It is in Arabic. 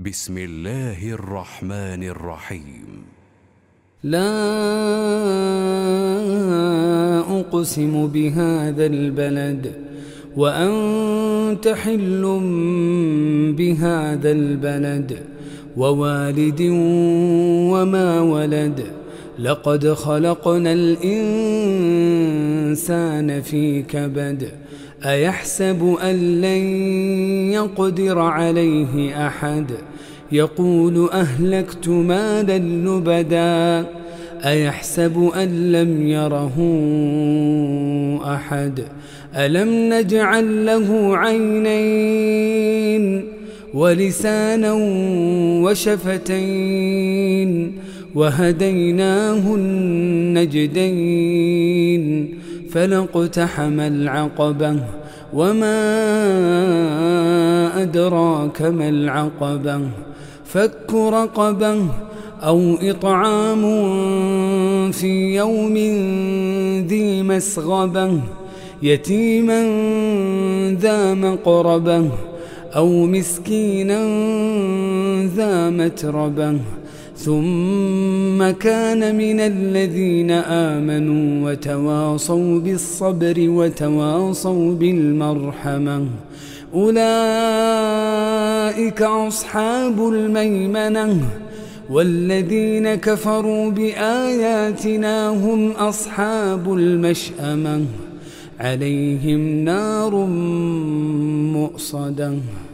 بسم الله الرحمن الرحيم. لا أقسم بهذا البلد وأنت حل بهذا البلد ووالد وما ولد لقد خلقنا الإنسان في كبد أيحسب أن لن يقدر عليه أحد يقول أهلكت مالا لبدا أيحسب أن لم يره أحد ألم نجعل له عينين ولسانا وشفتين وهديناه النجدين فلاقتحم العقبة وما أدراك ما العقبة فك رقبة أو إطعام في يوم ذي مسغبة يتيما ذا مقربة أو مسكينا ذا متربة ثم كان من الذين آمنوا وتواصوا بالصبر وتواصوا بالمرحمة أولئك أصحاب الميمنة والذين كفروا بآياتنا هم أصحاب المشأمة عليهم نار مؤصدة.